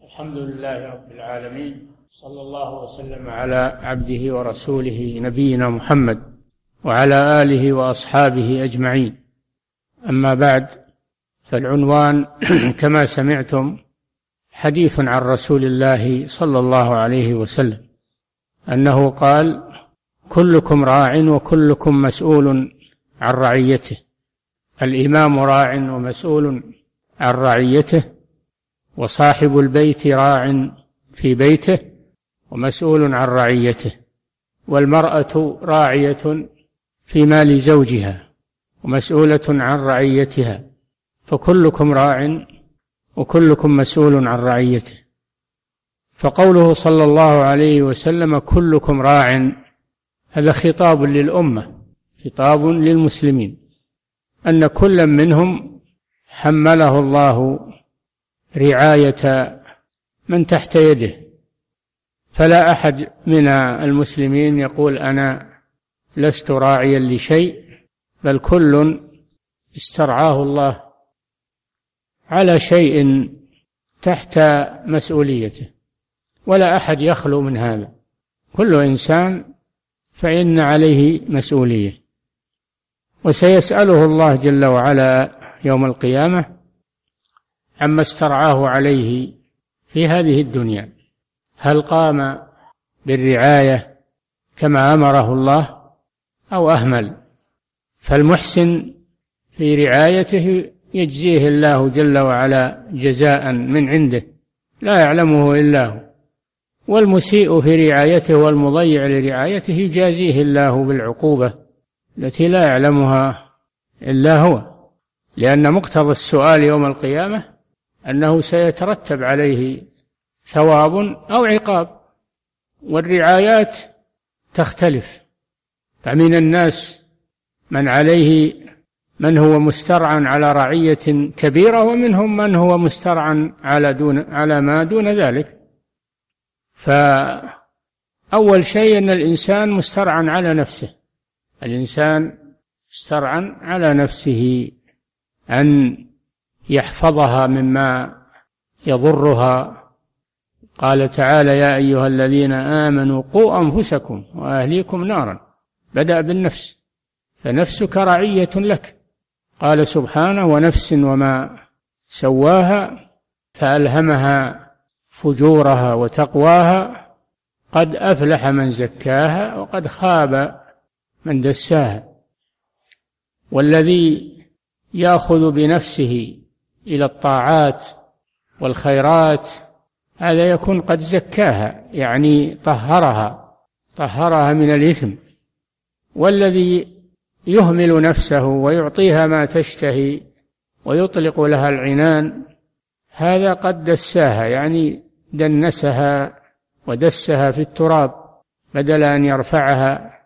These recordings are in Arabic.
الحمد لله رب العالمين، صلى الله وسلم على عبده ورسوله نبينا محمد وعلى آله وأصحابه أجمعين. أما بعد، فالعنوان كما سمعتم حديث عن رسول الله صلى الله عليه وسلم أنه قال: كلكم راع وكلكم مسؤول عن رعيته. الإمام راع ومسؤول عن رعيته، وصاحب البيت راع في بيته ومسؤول عن رعيته، والمرأة راعية في مال زوجها ومسؤولة عن رعيتها، فكلكم راع وكلكم مسؤول عن رعيته. فقوله صلى الله عليه وسلم كلكم راع، هذا خطاب للأمة، خطاب للمسلمين، أن كل منهم حمله الله رعاية من تحت يده، فلا أحد من المسلمين يقول أنا لست راعيا لشيء، بل كل استرعاه الله على شيء تحت مسؤوليته، ولا أحد يخلو من هذا. كل إنسان فإن عليه مسؤولية، وسيسأله الله جل وعلا يوم القيامة عما استرعاه عليه في هذه الدنيا، هل قام بالرعاية كما أمره الله أو أهمل؟ فالمحسن في رعايته يجزيه الله جل وعلا جزاء من عنده لا يعلمه إلا هو، والمسيء في رعايته والمضيع لرعايته يجازيه الله بالعقوبة التي لا يعلمها إلا هو، لأن مقتضى السؤال يوم القيامة أنه سيترتب عليه ثواب أو عقاب، والرعايات تختلف، فمن الناس من هو مسترعا على رعية كبيرة، ومنهم من هو مسترعا على ما دون ذلك. فأول شيء أن الإنسان مسترعا على نفسه، الإنسان مسترعا على نفسه أن يحفظها مما يضرها. قال تعالى: يا أيها الذين آمنوا قوا أنفسكم وأهليكم نارا، بدأ بالنفس، فنفسك رعية لك. قال سبحانه: ونفس وما سواها فألهمها فجورها وتقواها، قد أفلح من زكاها وقد خاب من دساها. والذي يأخذ بنفسه إلى الطاعات والخيرات هذا يكون قد زكاها، يعني طهرها من الإثم. والذي يهمل نفسه ويعطيها ما تشتهي ويطلق لها العنان هذا قد دساها، يعني دنسها ودسها في التراب بدل أن يرفعها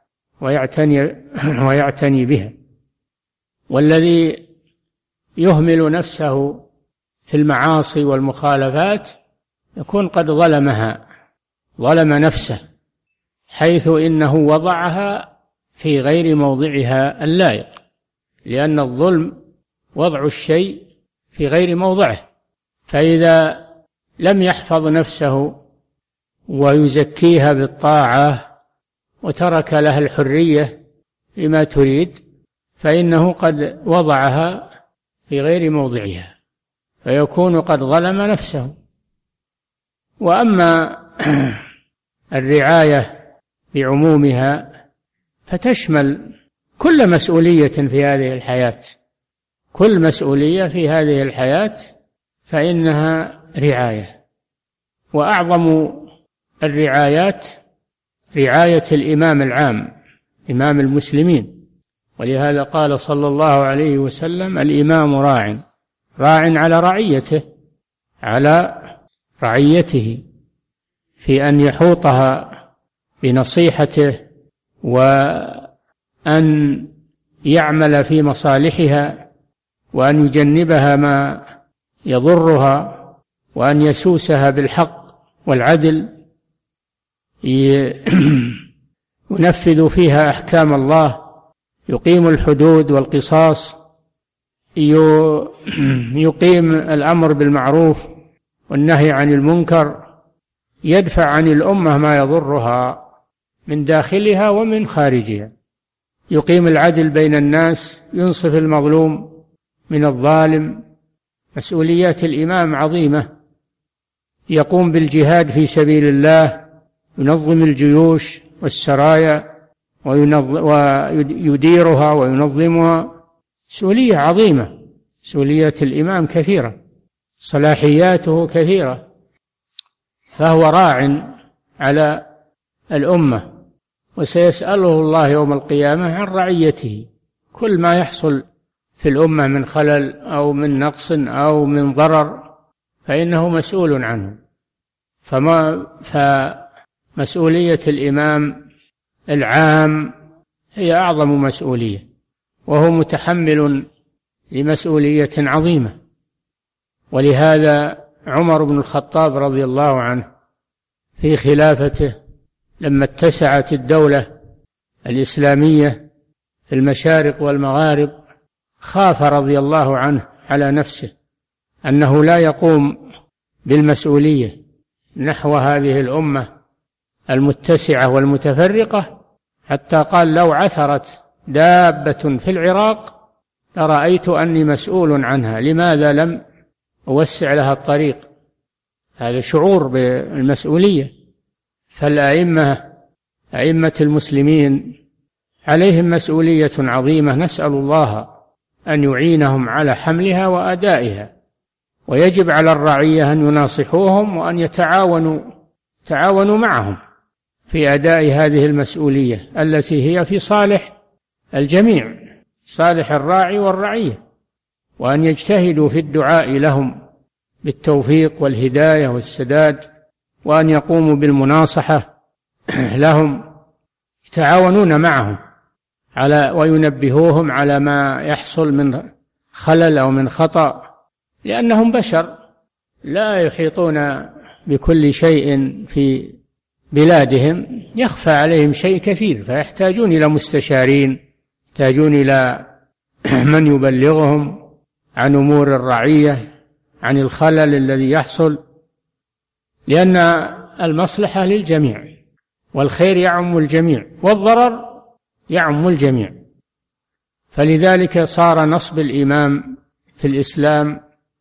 ويعتني بها. والذي يهمل نفسه في المعاصي والمخالفات يكون قد ظلم نفسه، حيث إنه وضعها في غير موضعها اللائق، لأن الظلم وضع الشيء في غير موضعه. فإذا لم يحفظ نفسه ويزكيها بالطاعة وترك لها الحرية بما تريد، فإنه قد وضعها في غير موضعها، فيكون قد ظلم نفسه. وأما الرعاية بعمومها فتشمل كل مسؤولية في هذه الحياة، كل مسؤولية في هذه الحياة فإنها رعاية. وأعظم الرعايات رعاية الإمام العام، إمام المسلمين، ولهذا قال صلى الله عليه وسلم: الإمام راع على رعيته في أن يحوطها بنصيحته وأن يعمل في مصالحها وأن يجنبها ما يضرها وأن يسوسها بالحق والعدل، ينفذ فيها أحكام الله، يقيم الحدود والقصاص، يقيم الأمر بالمعروف والنهي عن المنكر يدفع عن الأمة ما يضرها من داخلها ومن خارجها، يقيم العدل بين الناس، ينصف المظلوم من الظالم. مسؤوليات الإمام عظيمة، يقوم بالجهاد في سبيل الله، ينظم الجيوش والسرايا ويديرها وينظمها. مسؤولية عظيمة، مسؤوليات الإمام كثيرة، صلاحياته كثيرة، فهو راع على الأمة، وسيسأله الله يوم القيامة عن رعيته. كل ما يحصل في الأمة من خلل أو من نقص أو من ضرر فإنه مسؤول عنه. فمسؤولية الإمام العام هي أعظم مسؤولية، وهو متحمل لمسؤولية عظيمة. ولهذا عمر بن الخطاب رضي الله عنه في خلافته لما اتسعت الدولة الإسلامية في المشارق والمغارب خاف رضي الله عنه على نفسه أنه لا يقوم بالمسؤولية نحو هذه الأمة المتسعة والمتفرقة، حتى قال: لو عثرت دابة في العراق لرأيت أني مسؤول عنها، لماذا لم أوسع لها الطريق؟ هذا شعور بالمسؤولية. فالأئمة، أئمة المسلمين عليهم مسؤولية عظيمة، نسأل الله أن يعينهم على حملها وأدائها. ويجب على الرعية أن يناصحوهم وأن يتعاونوا معهم في أداء هذه المسؤولية التي هي في صالح الجميع، صالح الراعي والرعية، وأن يجتهدوا في الدعاء لهم بالتوفيق والهداية والسداد، وأن يقوموا بالمناصحة لهم، يتعاونون معهم وينبهوهم على ما يحصل من خلل أو من خطأ، لأنهم بشر لا يحيطون بكل شيء في بلادهم، يخفى عليهم شيء كثير، فيحتاجون إلى مستشارين، يحتاجون إلى من يبلغهم عن أمور الرعية، عن الخلل الذي يحصل، لأن المصلحة للجميع، والخير يعم الجميع، والضرر يعم الجميع. فلذلك صار نصب الإمام في الإسلام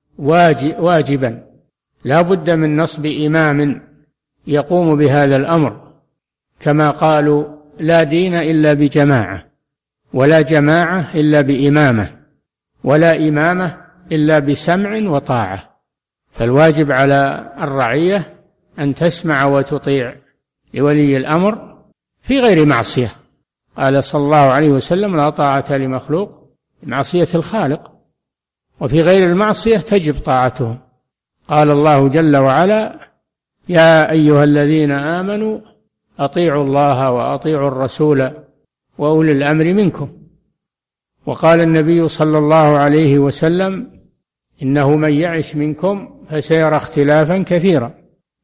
واجبا، لا بد من نصب إمام يقوم بهذا الأمر، كما قالوا: لا دين إلا بجماعة، ولا جماعة إلا بإمامة، ولا إمامة إلا بسمع وطاعة. فالواجب على الرعية أن تسمع وتطيع لولي الأمر في غير معصية. قال صلى الله عليه وسلم: لا طاعة لمخلوق بمعصية الخالق، وفي غير المعصية تجب طاعته. قال الله جل وعلا: يا أيها الذين آمنوا أطيعوا الله وأطيعوا الرسول وأولي الأمر منكم. وقال النبي صلى الله عليه وسلم: إنه من يعش منكم فسيرى اختلافا كثيرا.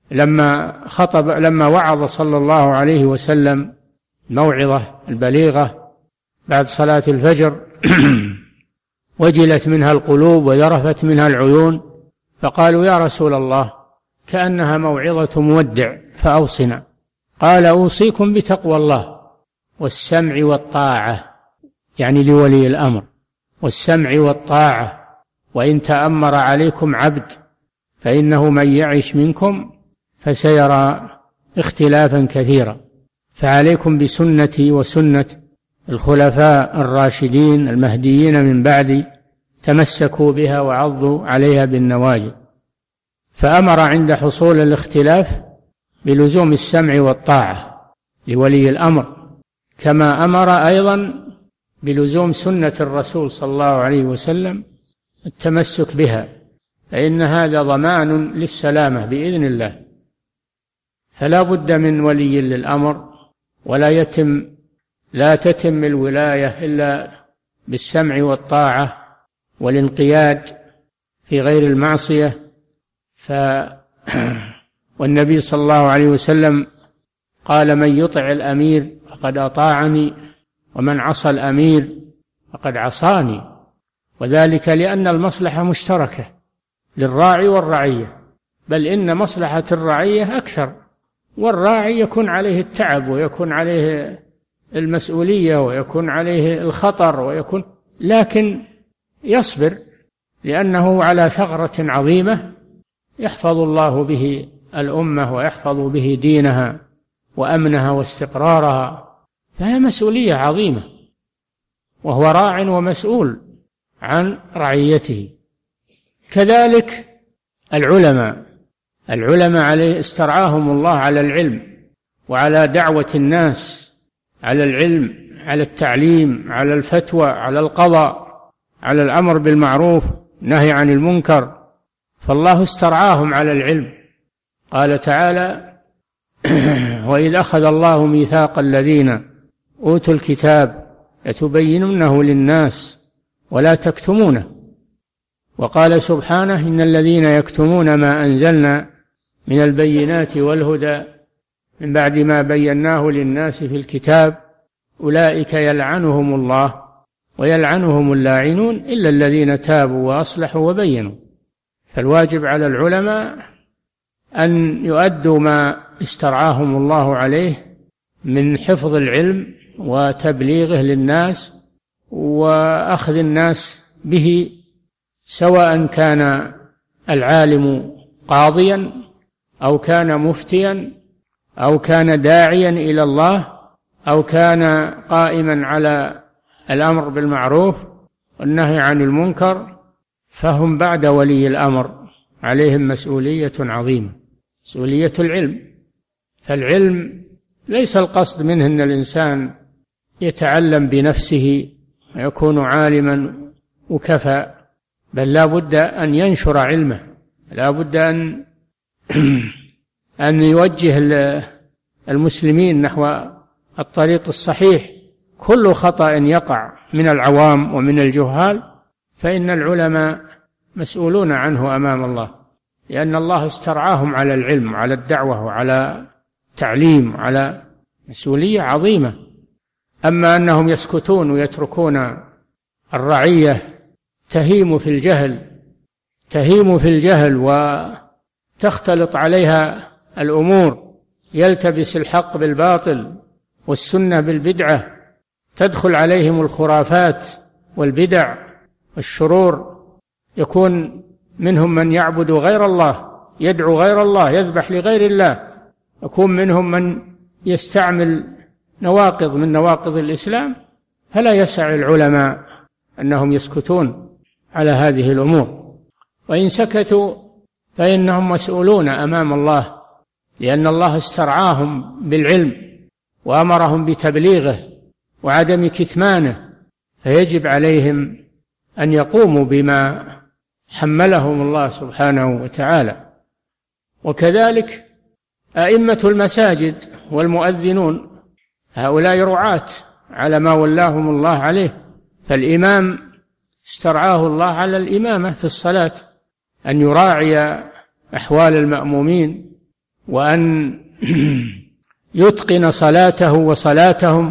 لما وعظ صلى الله عليه وسلم الموعظة البليغة بعد صلاة الفجر وجلت منها القلوب وذرفت منها العيون، فقالوا: يا رسول الله، كأنها موعظة مودع فأوصنا. قال: أوصيكم بتقوى الله والسمع والطاعة، يعني لولي الأمر، والسمع والطاعة، وإن تأمر عليكم عبد فإنه من يعش منكم فسيرى اختلافا كثيرا، فعليكم بسنتي وسنة الخلفاء الراشدين المهديين من بعدي، تمسكوا بها وعضوا عليها بالنواجذ. فأمر عند حصول الاختلاف بلزوم السمع والطاعة لولي الأمر، كما أمر أيضا بلزوم سنة الرسول صلى الله عليه وسلم التمسك بها، فإن هذا ضمان للسلامة بإذن الله. فلا بد من ولي للأمر، لا تتم الولاية إلا بالسمع والطاعة والانقياد في غير المعصية. والنبي صلى الله عليه وسلم قال: من يطع الأمير فقد أطاعني، ومن عصى الأمير فقد عصاني. وذلك لأن المصلحة مشتركة للراعي والرعية، بل إن مصلحة الرعية أكثر، والراعي يكون عليه التعب ويكون عليه المسؤولية ويكون عليه الخطر لكن يصبر لأنه على ثغرة عظيمة يحفظ الله به الأمة ويحفظ به دينها وأمنها واستقرارها، فهي مسؤولية عظيمة، وهو راع ومسؤول عن رعيته. كذلك العلماء عليه استرعاهم الله على العلم وعلى دعوة الناس، على العلم، على التعليم، على الفتوى، على القضاء، على الأمر بالمعروف، نهي عن المنكر، فالله استرعاهم على العلم. قال تعالى: وإذ أخذ الله ميثاق الذين أوتوا الكتاب لتبيننه للناس ولا تكتمونه. وقال سبحانه: إن الذين يكتمون ما أنزلنا من البينات والهدى من بعد ما بيناه للناس في الكتاب أولئك يلعنهم الله ويلعنهم اللاعنون إلا الذين تابوا وأصلحوا وبينوا. فالواجب على العلماء أن يؤدوا ما استرعاهم الله عليه من حفظ العلم وتبليغه للناس وأخذ الناس به، سواء كان العالم قاضيا أو كان مفتيا أو كان داعيا إلى الله أو كان قائما على الأمر بالمعروف والنهي عن المنكر، فهم بعد ولي الأمر عليهم مسؤولية عظيمة، مسؤولية العلم. فالعلم ليس القصد منه أن الإنسان يتعلم بنفسه ويكون عالما وكفى، بل لا بد أن ينشر علمه، لا بد أن يوجه المسلمين نحو الطريق الصحيح. كل خطأ يقع من العوام ومن الجهال فإن العلماء مسؤولون عنه أمام الله، لأن الله استرعاهم على العلم، على الدعوة، وعلى التعليم، على مسؤولية عظيمة. أما أنهم يسكتون ويتركون الرعية تهيم في الجهل وتختلط عليها الأمور، يلتبس الحق بالباطل والسنة بالبدعة، تدخل عليهم الخرافات والبدع والشرور، يكون منهم من يعبد غير الله، يدعو غير الله، يذبح لغير الله، يكون منهم من يستعمل نواقض من نواقض الإسلام. فلا يسع العلماء أنهم يسكتون على هذه الأمور، وإن سكتوا فإنهم مسؤولون أمام الله، لأن الله استرعاهم بالعلم وأمرهم بتبليغه وعدم كتمانه، فيجب عليهم أن يقوموا بما حملهم الله سبحانه وتعالى. وكذلك أئمة المساجد والمؤذنون، هؤلاء رعاة على ما ولاهم الله عليه. فالإمام استرعاه الله على الإمامة في الصلاة، أن يراعي أحوال المأمومين وأن يتقن صلاته وصلاتهم،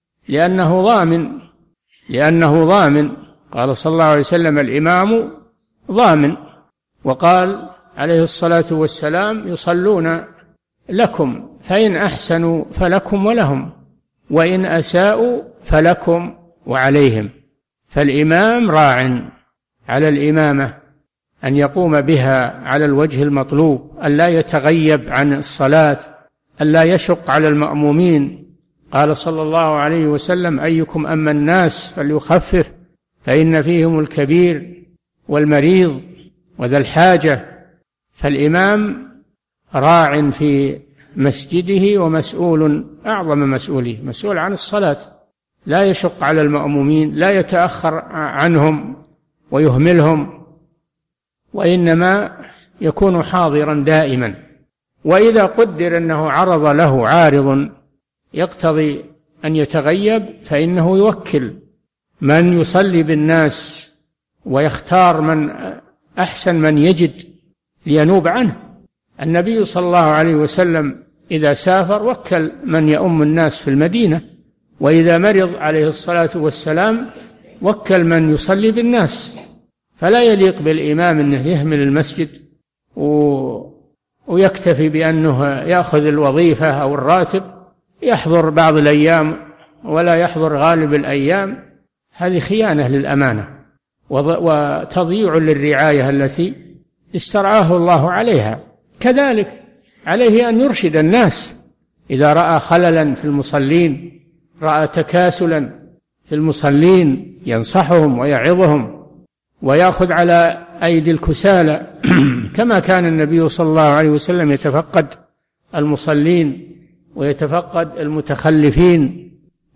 لأنه ضامن. قال صلى الله عليه وسلم: الإمام ضامن. وقال عليه الصلاة والسلام: يصلون لكم فإن أحسنوا فلكم ولهم وإن أساءوا فلكم وعليهم. فالإمام راع على الإمامة أن يقوم بها على الوجه المطلوب، أن لا يتغيب عن الصلاة، أن لا يشق على المأمومين. قال صلى الله عليه وسلم: أيكم أما الناس فليخفف فإن فيهم الكبير والمريض وذا الحاجة. فالإمام راع في مسجده ومسؤول أعظم مسؤوليه، مسؤول عن الصلاة، لا يشق على المأمومين، لا يتأخر عنهم ويهملهم، وإنما يكون حاضرا دائما. وإذا قدر أنه عرض له عارض يقتضي أن يتغيب فإنه يوكل من يصلي بالناس ويختار من أحسن من يجد لينوب عنه. النبي صلى الله عليه وسلم إذا سافر وكل من يؤم الناس في المدينة، وإذا مرض عليه الصلاة والسلام وكل من يصلي بالناس. فلا يليق بالإمام أنه يهمل المسجد ويكتفي بأنه يأخذ الوظيفة أو الراتب، يحضر بعض الأيام ولا يحضر غالب الأيام، هذه خيانة للأمانة وتضييع للرعاية التي استرعاه الله عليها. كذلك عليه أن يرشد الناس إذا رأى خللا في المصلين، رأى تكاسلا في المصلين، ينصحهم ويعظهم ويأخذ على أيدي الكسالى كما كان النبي صلى الله عليه وسلم يتفقد المصلين ويتفقد المتخلفين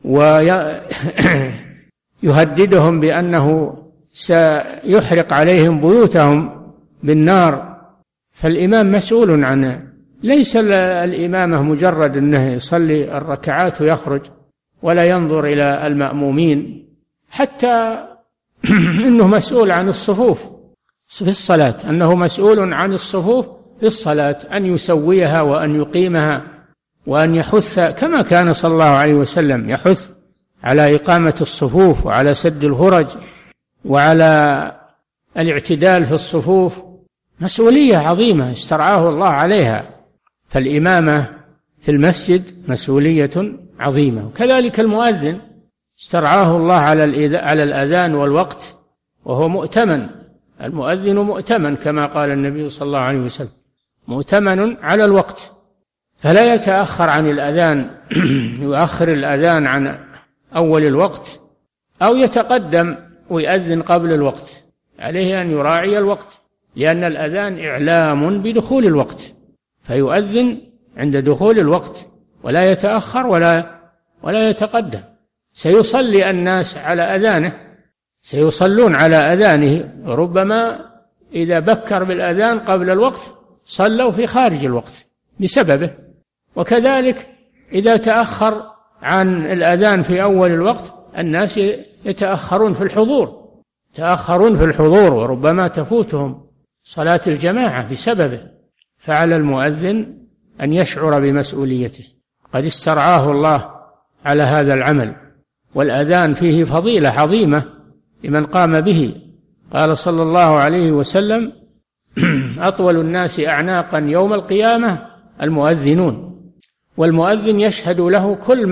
ويهددهم بأنه سيحرق عليهم بيوتهم بالنار. فالإمام مسؤول عنه، ليس الإمامة مجرد أنه يصلي الركعات ويخرج ولا ينظر إلى المأمومين، حتى أنه مسؤول عن الصفوف في الصلاة، أنه مسؤول عن الصفوف في الصلاة، أن يسويها وأن يقيمها وأن يحث كما كان صلى الله عليه وسلم يحث على إقامة الصفوف وعلى سد الهرج وعلى الاعتدال في الصفوف. مسؤولية عظيمة استرعاه الله عليها. فالإمامة في المسجد مسؤولية عظيمة. وكذلك المؤذن استرعاه الله على الأذان والوقت، وهو مؤتمن. المؤذن مؤتمن كما قال النبي صلى الله عليه وسلم، مؤتمن على الوقت، فلا يتأخر عن الأذان يؤخر الأذان عن أول الوقت أو يتقدم ويأذن قبل الوقت. عليه أن يراعي الوقت، لأن الأذان إعلام بدخول الوقت، فيؤذن عند دخول الوقت ولا يتأخر ولا يتقدم. سيصلي الناس على أذانه، سيصلون على أذانه، ربما إذا بكر بالأذان قبل الوقت صلوا في خارج الوقت بسببه. وكذلك إذا تأخر عن الأذان في أول الوقت الناس يتأخرون في الحضور وربما تفوتهم صلاة الجماعة بسببه. فعلى المؤذن أن يشعر بمسؤوليته، قد استرعاه الله على هذا العمل. والأذان فيه فضيلة عظيمة لمن قام به. قال صلى الله عليه وسلم: أطول الناس أعناقا يوم القيامة المؤذنون. والمؤذن يشهد له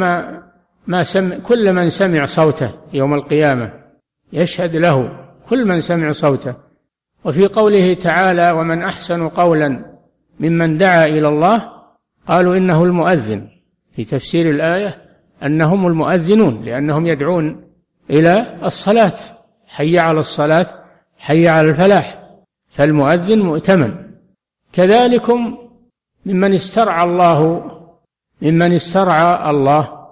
كل من سمع صوته يوم القيامة، يشهد له كل من سمع صوته. وفي قوله تعالى: ومن أحسن قولا ممن دعا إلى الله، قالوا إنه المؤذن، في تفسير الآية أنهم المؤذنون، لأنهم يدعون إلى الصلاة، حي على الصلاة حي على الفلاح. فالمؤذن مؤتمن. كذلكم ممن استرعى الله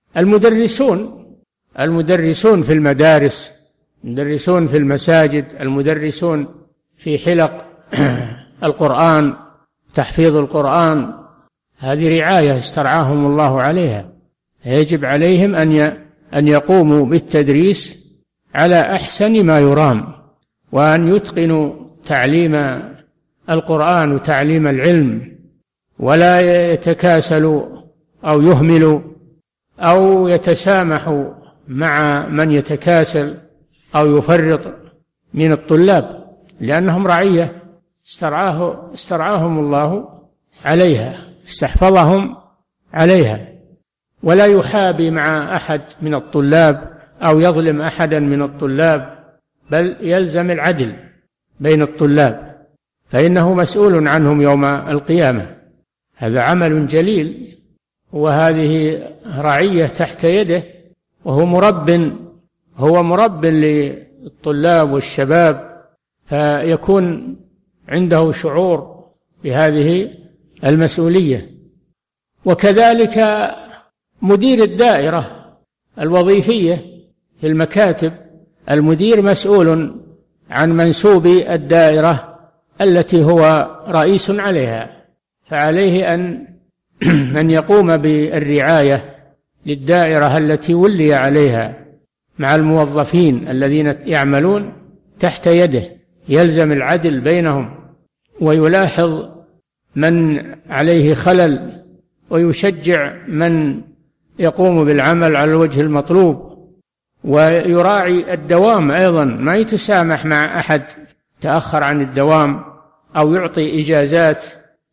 المدرسون في المدارس، المدرسون في المساجد، المدرسون في حلق القرآن، تحفيظ القرآن، هذه رعاية استرعاهم الله عليها. يجب عليهم أن يقوموا بالتدريس على أحسن ما يرام، وأن يتقنوا تعليم القرآن وتعليم العلم، ولا يتكاسلوا أو يهملوا أو يتسامحوا مع من يتكاسل أو يفرط من الطلاب، لأنهم رعية استرعاهم الله عليها، استحفظهم عليها. ولا يحابي مع أحد من الطلاب أو يظلم أحدا من الطلاب، بل يلزم العدل بين الطلاب، فإنه مسؤول عنهم يوم القيامة. هذا عمل جليل، وهذه رعية تحت يده، وهو مرب للطلاب والشباب، فيكون عنده شعور بهذه المسؤولية. وكذلك مدير الدائرة الوظيفية في المكاتب، المدير مسؤول عن منسوب الدائرة التي هو رئيس عليها، فعليه أن يقوم بالرعاية للدائرة التي ولي عليها مع الموظفين الذين يعملون تحت يده، يلزم العدل بينهم، ويلاحظ من عليه خلل، ويشجع من يقوم بالعمل على الوجه المطلوب، ويراعي الدوام أيضا، ما يتسامح مع أحد تأخر عن الدوام أو يعطي إجازات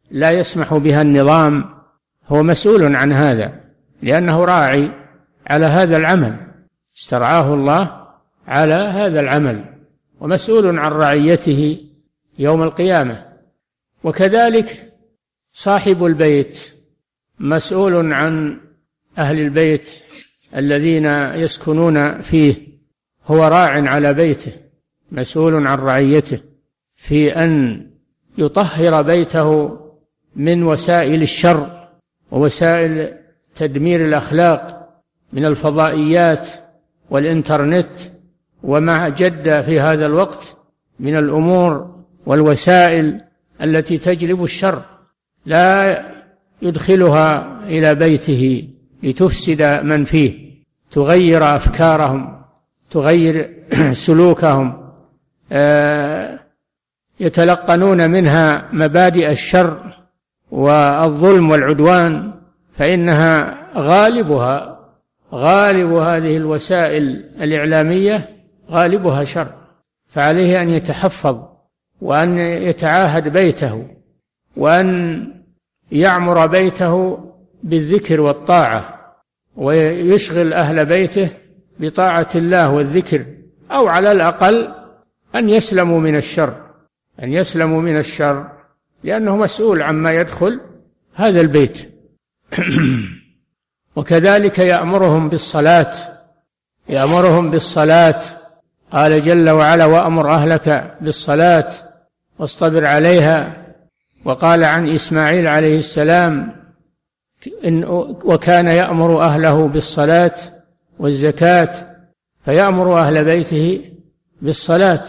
لا يسمح بها النظام، هو مسؤول عن هذا، لأنه راعي على هذا العمل، استرعاه الله على هذا العمل، ومسؤول عن رعيته يوم القيامة. وكذلك صاحب البيت مسؤول عن أهل البيت الذين يسكنون فيه، هو راع على بيته، مسؤول عن رعيته في أن يطهر بيته من وسائل الشر ووسائل تدمير الأخلاق من الفضائيات والإنترنت وما جد في هذا الوقت من الأمور والوسائل التي تجلب الشر، لا يدخلها إلى بيته لتفسد من فيه، تغير أفكارهم، تغير سلوكهم، يتلقنون منها مبادئ الشر والظلم والعدوان، فإنها غالب هذه الوسائل الإعلامية غالبها شر. فعليه أن يتحفظ وأن يتعاهد بيته وأن يعمر بيته بالذكر والطاعة، ويشغل أهل بيته بطاعة الله والذكر، أو على الأقل أن يسلموا من الشر، لأنه مسؤول عما يدخل هذا البيت. وكذلك يأمرهم بالصلاة، قال جل وعلا: وأمر أهلك بالصلاة واصطبر عليها. وقال عن إسماعيل عليه السلام: وكان يأمر أهله بالصلاة والزكاة، فيأمر أهل بيته بالصلاة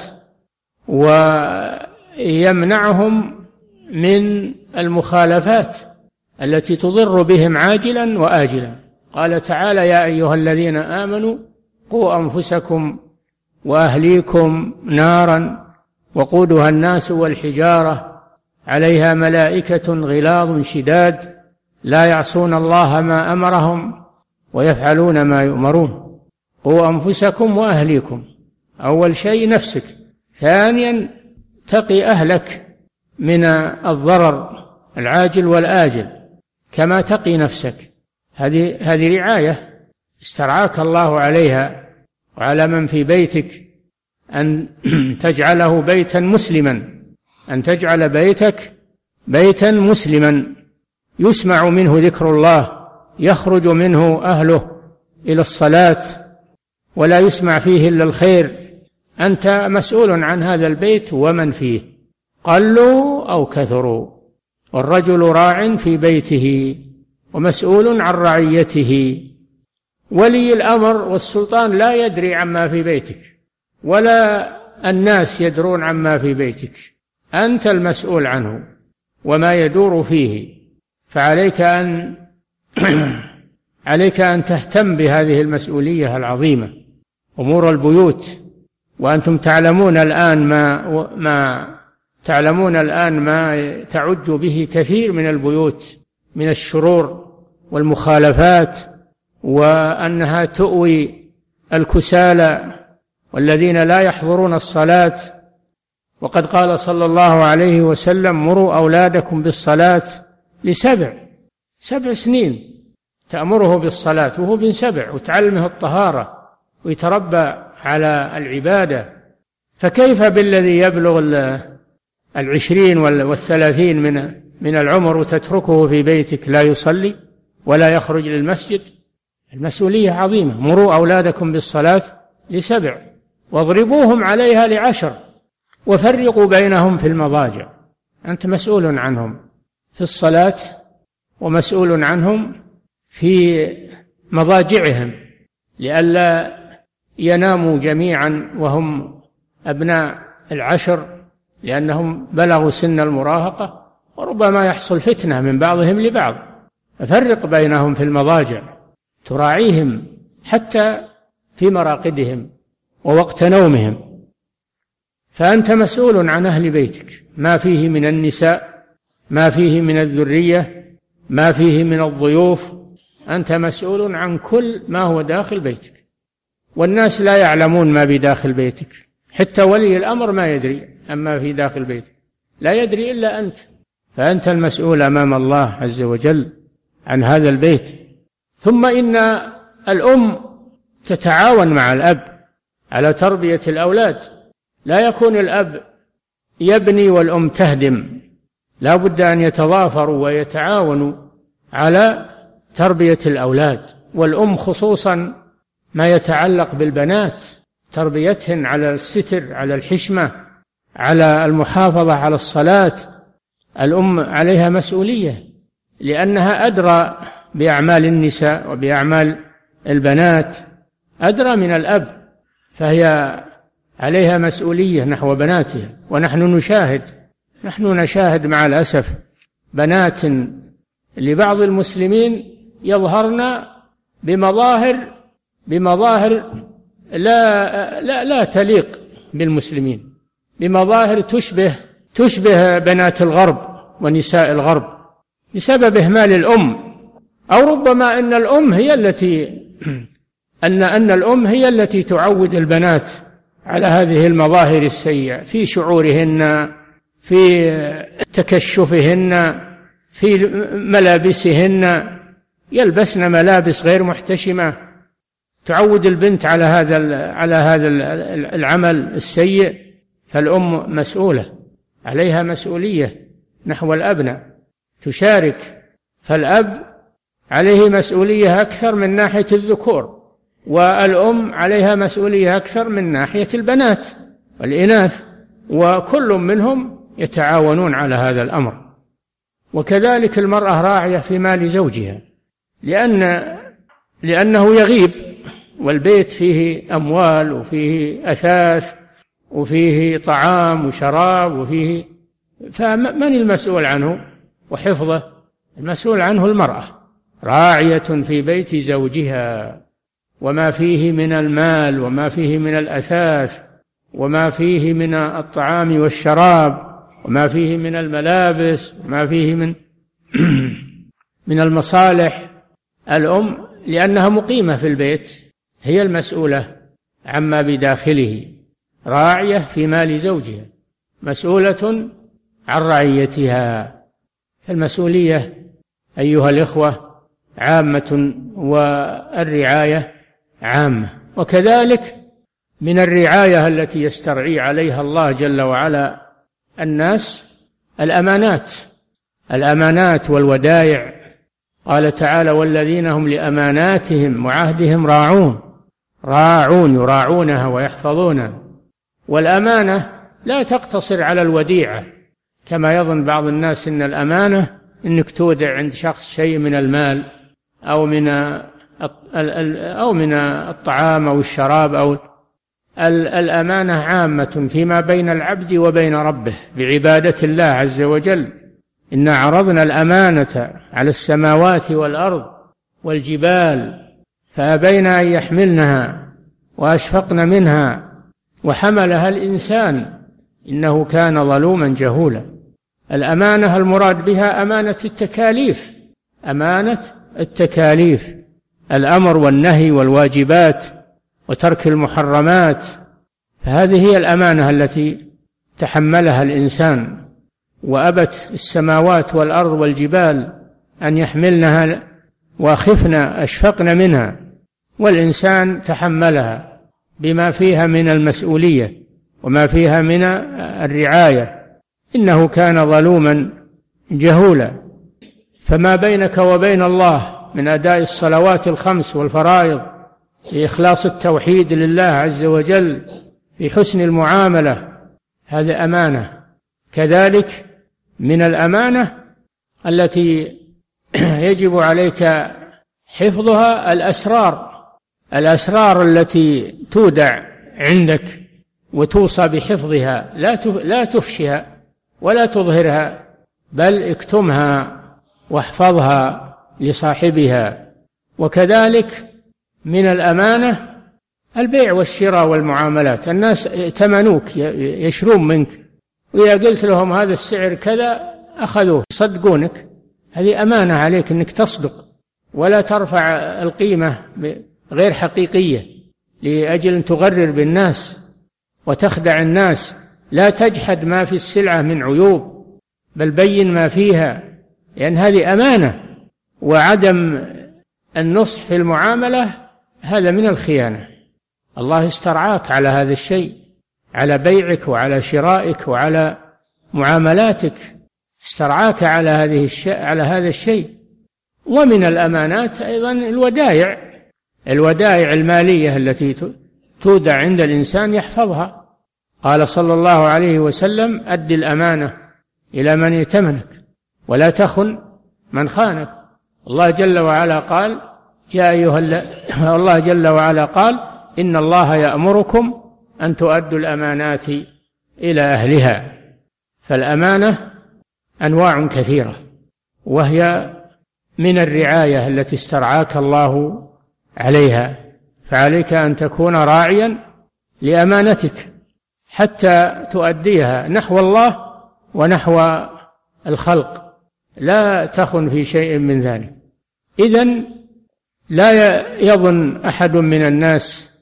ويمنعهم من المخالفات التي تضر بهم عاجلا وآجلا. قال تعالى: يا أيها الذين آمنوا قوا أنفسكم وأهليكم نارا وقودها الناس والحجارة عليها ملائكة غلاظ شداد لا يعصون الله ما أمرهم ويفعلون ما يؤمرون. قوا أنفسكم وأهليكم، أول شيء نفسك، ثانيا تقي أهلك من الضرر العاجل والآجل كما تقي نفسك. هذه رعاية استرعاك الله عليها وعلى من في بيتك، أن تجعله بيتا مسلما، أن تجعل بيتك بيتا مسلما يسمع منه ذكر الله، يخرج منه أهله إلى الصلاة ولا يسمع فيه إلا الخير. أنت مسؤول عن هذا البيت ومن فيه، قلوا أو كثروا، والرجل راع في بيته ومسؤول عن رعيته. ولي الأمر والسلطان لا يدري عما في بيتك، ولا الناس يدرون عما في بيتك، أنت المسؤول عنه وما يدور فيه. فعليك أن تهتم بهذه المسؤولية العظيمة، أمور البيوت. وأنتم تعلمون الآن ما تعج به كثير من البيوت من الشرور والمخالفات، وأنها تؤوي الكسالى والذين لا يحضرون الصلاة. وقد قال صلى الله عليه وسلم: مروا أولادكم بالصلاة ل7 سنين، تأمره بالصلاة وهو بن 7، وتعلمه الطهارة ويتربى على العبادة. فكيف بالذي يبلغ 20 و30 من العمر وتتركه في بيتك لا يصلي ولا يخرج للمسجد؟ المسؤولية عظيمة. مروا أولادكم بالصلاة ل7 واضربوهم عليها ل10 وفرقوا بينهم في المضاجع. أنت مسؤول عنهم في الصلاة ومسؤول عنهم في مضاجعهم، لئلا يناموا جميعا وهم أبناء 10، لأنهم بلغوا سن المراهقة، وربما يحصل فتنة من بعضهم لبعض. ففرق بينهم في المضاجع، تراعيهم حتى في مراقدهم ووقت نومهم. فأنت مسؤول عن أهل بيتك، ما فيه من النساء، ما فيه من الذرية، ما فيه من الضيوف، أنت مسؤول عن كل ما هو داخل بيتك. والناس لا يعلمون ما بداخل بيتك، حتى ولي الأمر ما يدري أما في داخل بيتك، لا يدري إلا أنت. فأنت المسؤول أمام الله عز وجل عن هذا البيت. ثم إن الأم تتعاون مع الأب على تربية الأولاد، لا يكون الأب يبني والأم تهدم، لا بد أن يتضافروا ويتعاونوا على تربية الأولاد. والأم خصوصا ما يتعلق بالبنات، تربيتهن على الستر، على الحشمة، على المحافظة على الصلاة. الأم عليها مسؤولية لأنها أدرى بأعمال النساء وبأعمال البنات، أدرى من الأب، فهي عليها مسؤولية نحو بناتها. ونحن نشاهد مع الأسف بنات لبعض المسلمين يظهرن بمظاهر لا تليق بالمسلمين، بمظاهر تشبه بنات الغرب ونساء الغرب بسبب إهمال الأم، أو ربما أن الأم هي التي تعود البنات على هذه المظاهر السيئة في شعورهن، في تكشفهن، في ملابسهن، يلبسن ملابس غير محتشمة، تعود البنت على هذا العمل السيء. فالأم مسؤولة، عليها مسؤولية نحو الأبناء، تشارك. فالأب عليه مسؤولية أكثر من ناحية الذكور، والأم عليها مسؤولية أكثر من ناحية البنات والإناث، وكل منهم يتعاونون على هذا الأمر. وكذلك المرأة راعية في مال زوجها، لأنه يغيب والبيت فيه أموال وفيه أثاث وفيه طعام وشراب فمن المسؤول عنه وحفظه؟ المسؤول عنه المرأة، راعية في بيت زوجها، وما فيه من المال وما فيه من الأثاث وما فيه من الطعام والشراب وما فيه من الملابس وما فيه من المصالح. الأم لأنها مقيمة في البيت هي المسؤولة عما بداخله، راعية في مال زوجها، مسؤولة عن رعيتها. فالمسؤولية أيها الإخوة عامة، والرعاية عامة. وكذلك من الرعاية التي يسترعي عليها الله جل وعلا الناس الأمانات والودائع. قال تعالى: والذين هم لأماناتهم وعهدهم راعون يراعونها ويحفظونها. والأمانة لا تقتصر على الوديعة كما يظن بعض الناس، إن الأمانة إنك تودع عند شخص شيء من المال أو من الطعام أو الشراب. الأمانة عامة فيما بين العبد وبين ربه بعبادة الله عز وجل. إنا عرضنا الأمانة على السماوات والأرض والجبال فأبين أن يحملنها وأشفقن منها وحملها الإنسان إنه كان ظلوما جهولا. الأمانة المراد بها أمانة التكاليف، الأمر والنهي والواجبات وترك المحرمات. فهذه هي الأمانة التي تحملها الإنسان، وأبت السماوات والأرض والجبال أن يحملنها وخفن أشفقن منها، والإنسان تحملها بما فيها من المسؤولية وما فيها من الرعاية، إنه كان ظلوما جهولا. فما بينك وبين الله من أداء الصلوات الخمس والفرائض في إخلاص التوحيد لله عز وجل، في حسن المعاملة، هذا أمانة. كذلك من الأمانة التي يجب عليك حفظها الأسرار التي تودع عندك وتوصى بحفظها، لا تفشها ولا تظهرها، بل اكتمها واحفظها لصاحبها. وكذلك من الأمانة البيع والشراء والمعاملات. الناس ائتمنوك، يشرون منك، وإذا قلت لهم هذا السعر كذا أخذوه، يصدقونك. هذه أمانة عليك أنك تصدق ولا ترفع القيمة غير حقيقية لأجل أن تغرر بالناس وتخدع الناس. لا تجحد ما في السلعة من عيوب، بل بين ما فيها، لأن هذه أمانة، وعدم النصح في المعاملة هذا من الخيانة. الله استرعاك على هذا الشيء، على بيعك وعلى شرائك وعلى معاملاتك، استرعاك على هذا الشيء. ومن الأمانات أيضا الودائع المالية التي تودع عند الإنسان يحفظها. قال صلى الله عليه وسلم: أد الأمانة إلى من ائتمنك ولا تخن من خانك. الله جل وعلا قال: إن الله يأمركم أن تؤدوا الأمانات إلى أهلها. فالأمانة أنواع كثيرة، وهي من الرعاية التي استرعاك الله عليها، فعليك أن تكون راعيا لأمانتك حتى تؤديها نحو الله ونحو الخلق، لا تخن في شيء من ذلك. إذن لا يظن أحد من الناس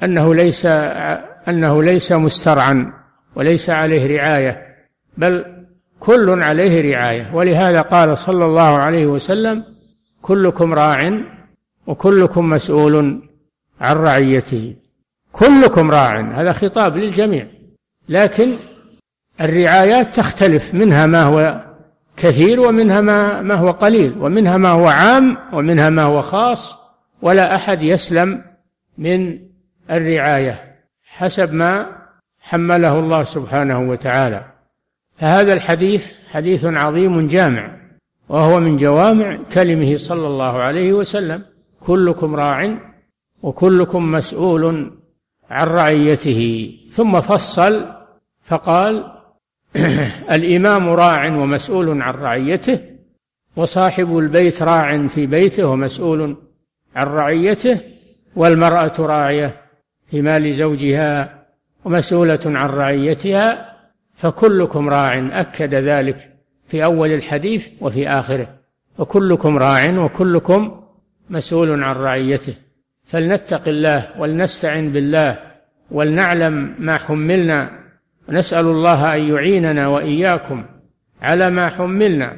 أنه ليس مسترعا وليس عليه رعاية، بل كل عليه رعاية. ولهذا قال صلى الله عليه وسلم: كلكم راع وكلكم مسؤول عن رعيته. كلكم راع، هذا خطاب للجميع، لكن الرعايات تختلف، منها ما هو كثير ومنها ما هو قليل، ومنها ما هو عام ومنها ما هو خاص، ولا أحد يسلم من الرعاية حسب ما حمله الله سبحانه وتعالى. فهذا الحديث حديث عظيم جامع، وهو من جوامع كلمه صلى الله عليه وسلم: كلكم راع وكلكم مسؤول عن رعيته. ثم فصل فقال: الإمام راع ومسؤول عن رعيته، وصاحب البيت راع في بيته ومسؤول عن رعيته، والمرأة راعية في مال زوجها ومسؤولة عن رعيتها، فكلكم راع. أكد ذلك في أول الحديث وفي آخره: وكلكم راع وكلكم مسؤول عن رعيته. فلنتق الله ولنستعن بالله ولنعلم ما حملنا، ونسأل الله أن يعيننا وإياكم على ما حملنا،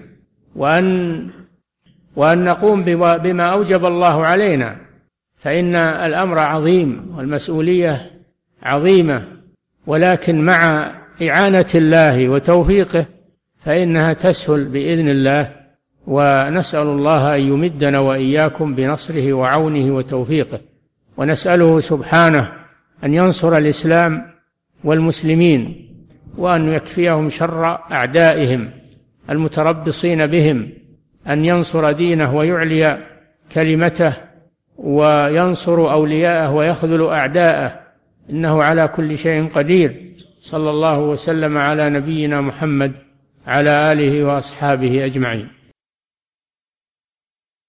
وأن نقوم بما أوجب الله علينا، فإن الأمر عظيم والمسؤولية عظيمة، ولكن مع إعانة الله وتوفيقه فإنها تسهل بإذن الله. ونسأل الله أن يمدنا وإياكم بنصره وعونه وتوفيقه، ونسأله سبحانه أن ينصر الإسلام والمسلمين، وأن يكفيهم شر أعدائهم المتربصين بهم، أن ينصر دينه ويعلي كلمته، وينصر أولياءه ويخذل أعداءه، إنه على كل شيء قدير. صلى الله وسلم على نبينا محمد على آله وأصحابه أجمعين.